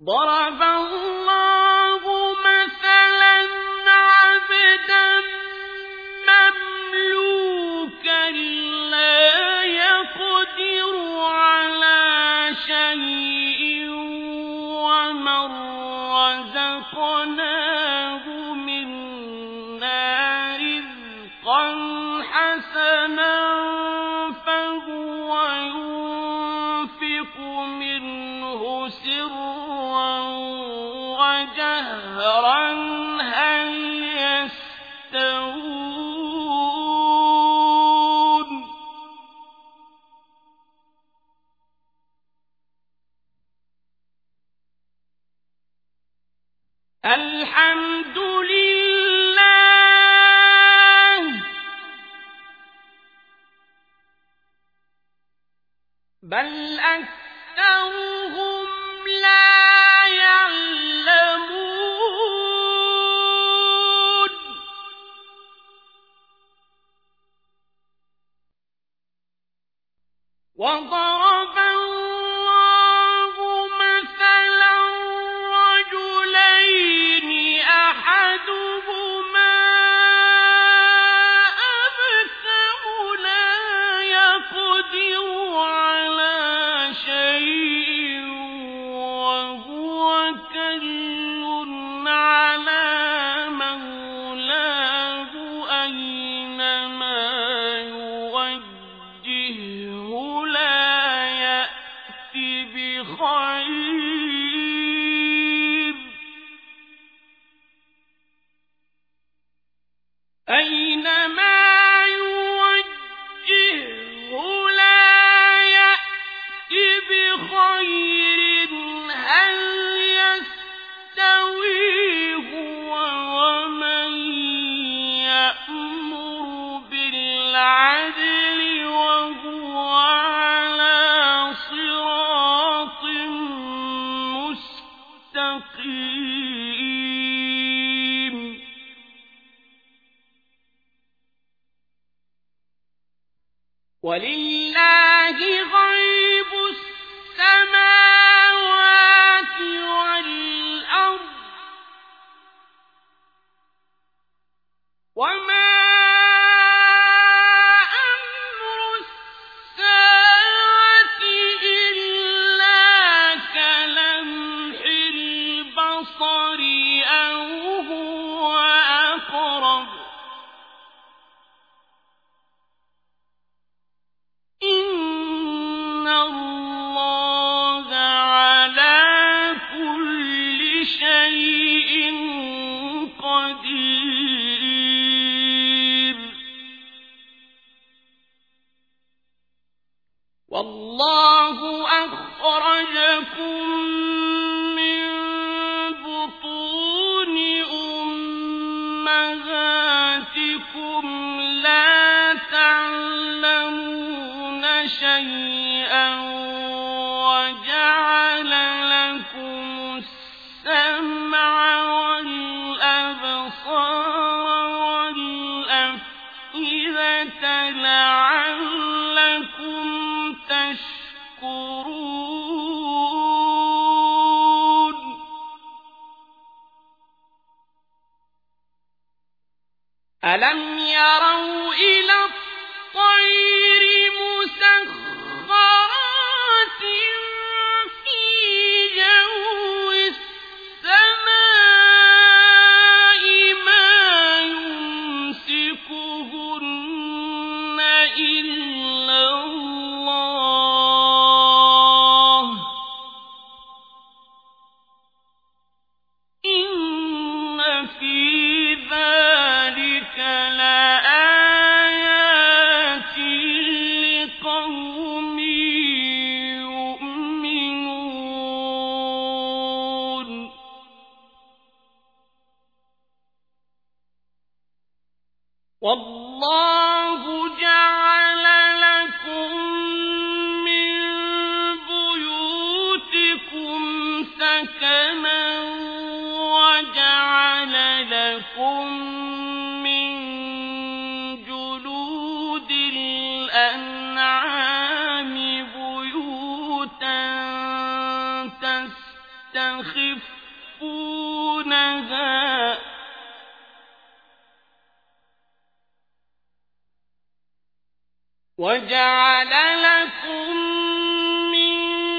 ضرب الله مثلا عبدا مملوكا لا يقدر على شيء ومن رزقناه منا رزقا حسنا فهو ينفق منه سرا وجهرا هل يستوون الحمد لله بل أكثرهم لا يعلمون وضرب الله مثلا رجلين أحدهما أبكم لا يقدر على شيء وهو كل على مولاه أينما يوجهه لا يأتي بخير أينما يوجهه لا يأتي بخير هل يستوي هو ومن يأمر بالعدل وهو على صراط مستقيم ولله غيب السماوات والأرض وما أمر الساعة إلا كلمح البصر أو هو أقرب إن الله على كل شيء قدير والله أخرجكم من بطون أمهاتكم لا تعلمون شيئا وجعل لكم السمع والأبصار والأفئدة لعلكم تشكرون ألم يروا إلى الطير مسخرات في جو السماء ما يمسكهن إلا الله إن في ذلك لآيات لقوم يؤمنون والله جعل لكم من بيوتكم سكنا وجعل لكم من جلود الأنعام بيوتا تستخفونها وجعل لكم من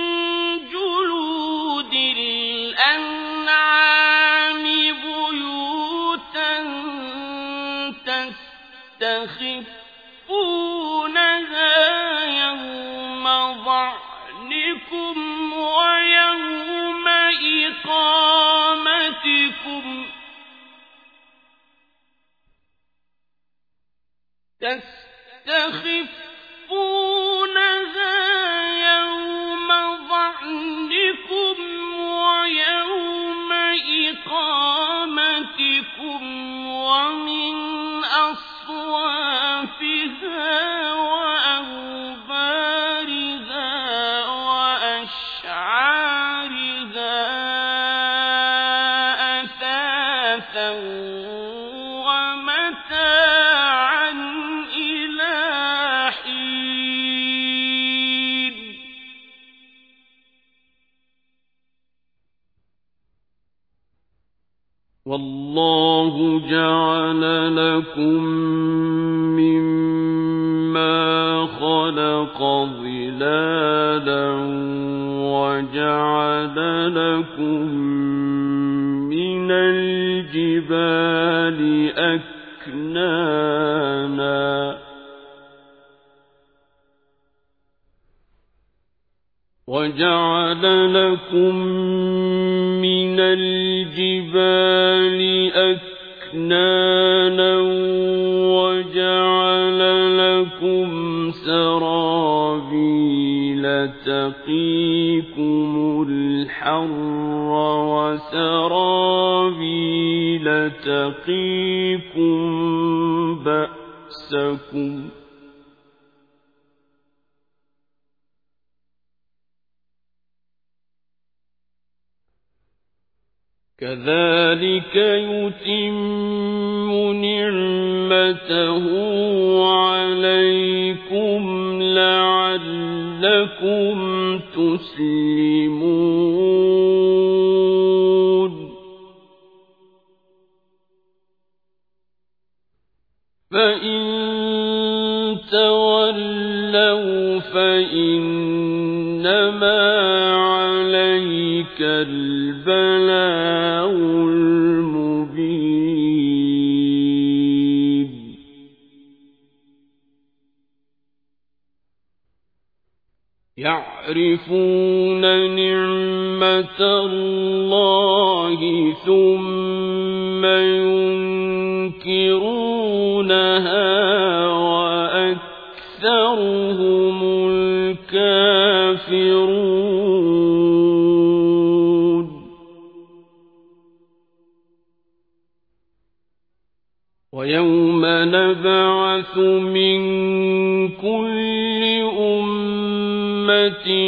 جلود الأنعام بيوتا تستخفونها يوم ظعنكم ويوم إقامتكم تستخفونها يوم ظعنكم ويوم إقامتكم ومن أصوافها وأوبارها وأشعارها أثاثا ومتاعا إلى حين والله جعل لكم مما خلق ظلالا وجعل لكم من الجبال أكنانا وجعل لكم من الجبال أكنانا وجعل لكم سرابيل تقيكم الحر وسرابيل تقيكم بأسكم كذلك يتم نعمته عليكم لعلكم تسلمون فإن تولوا فإنما عليك البلاغ المبين يعرفون نعمة الله ثم ينكرونها وأكثرهم الكافرون ويوم نبعث من كل أمة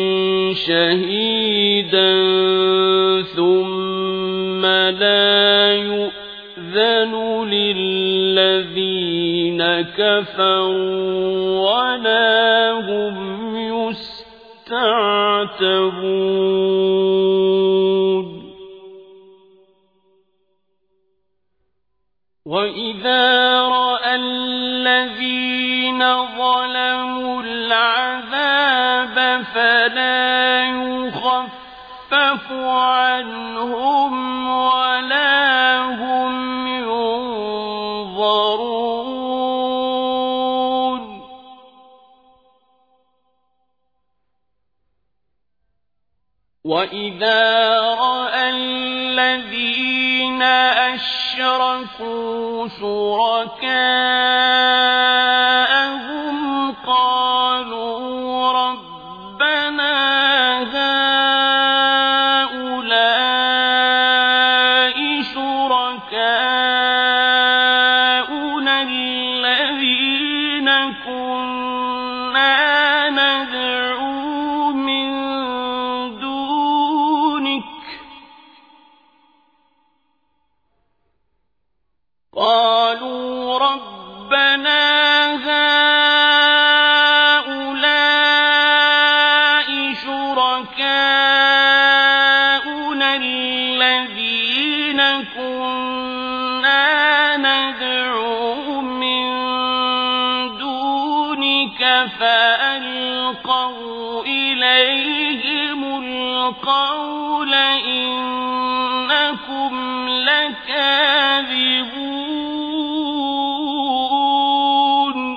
شهيدا ثم لا يؤذن للذين كفروا ولا هم يستعتبون وإذا رأى الذين ظلموا العذاب فلا يخفف عنهم ولا هم ينظرون وإذا رأى الذين أشركوا شركاءهم قالوا ربنا هؤلاء شركاؤنا الذين كنا ندعو من دونك قالوا ربنا كنا ندعو من دونك فألقوا إليهم القول إنكم لكاذبون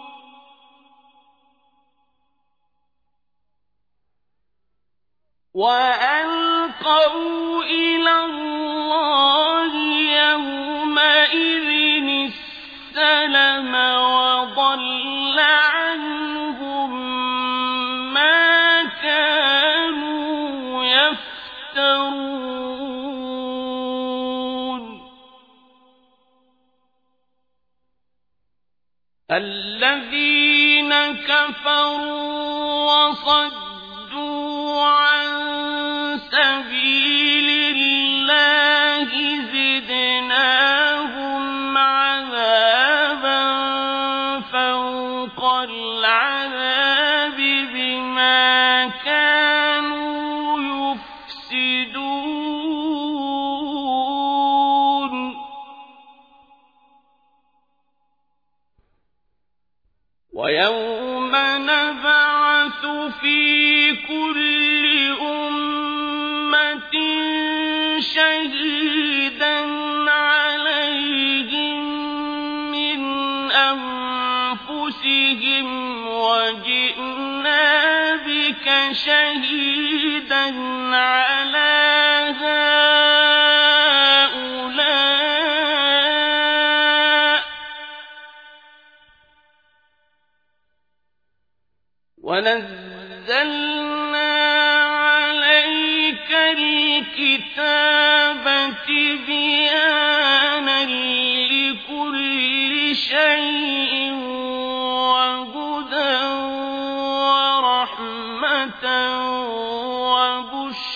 وألقوا إلى الله يومئذ السلم وضل عنهم ما كانوا يفترون الذين كفروا وصدوا عن سبيل الله زدناهم عذابا فوق العذاب بما كانوا يفسدون ويوم نبعث في كل أمة شهيدا عليهم من أنفسهم وجئنا بك شهيدا على هؤلاء ونزلنا عليك الكتاب تبيانا لكل شيء وهدى ورحمة وبشرى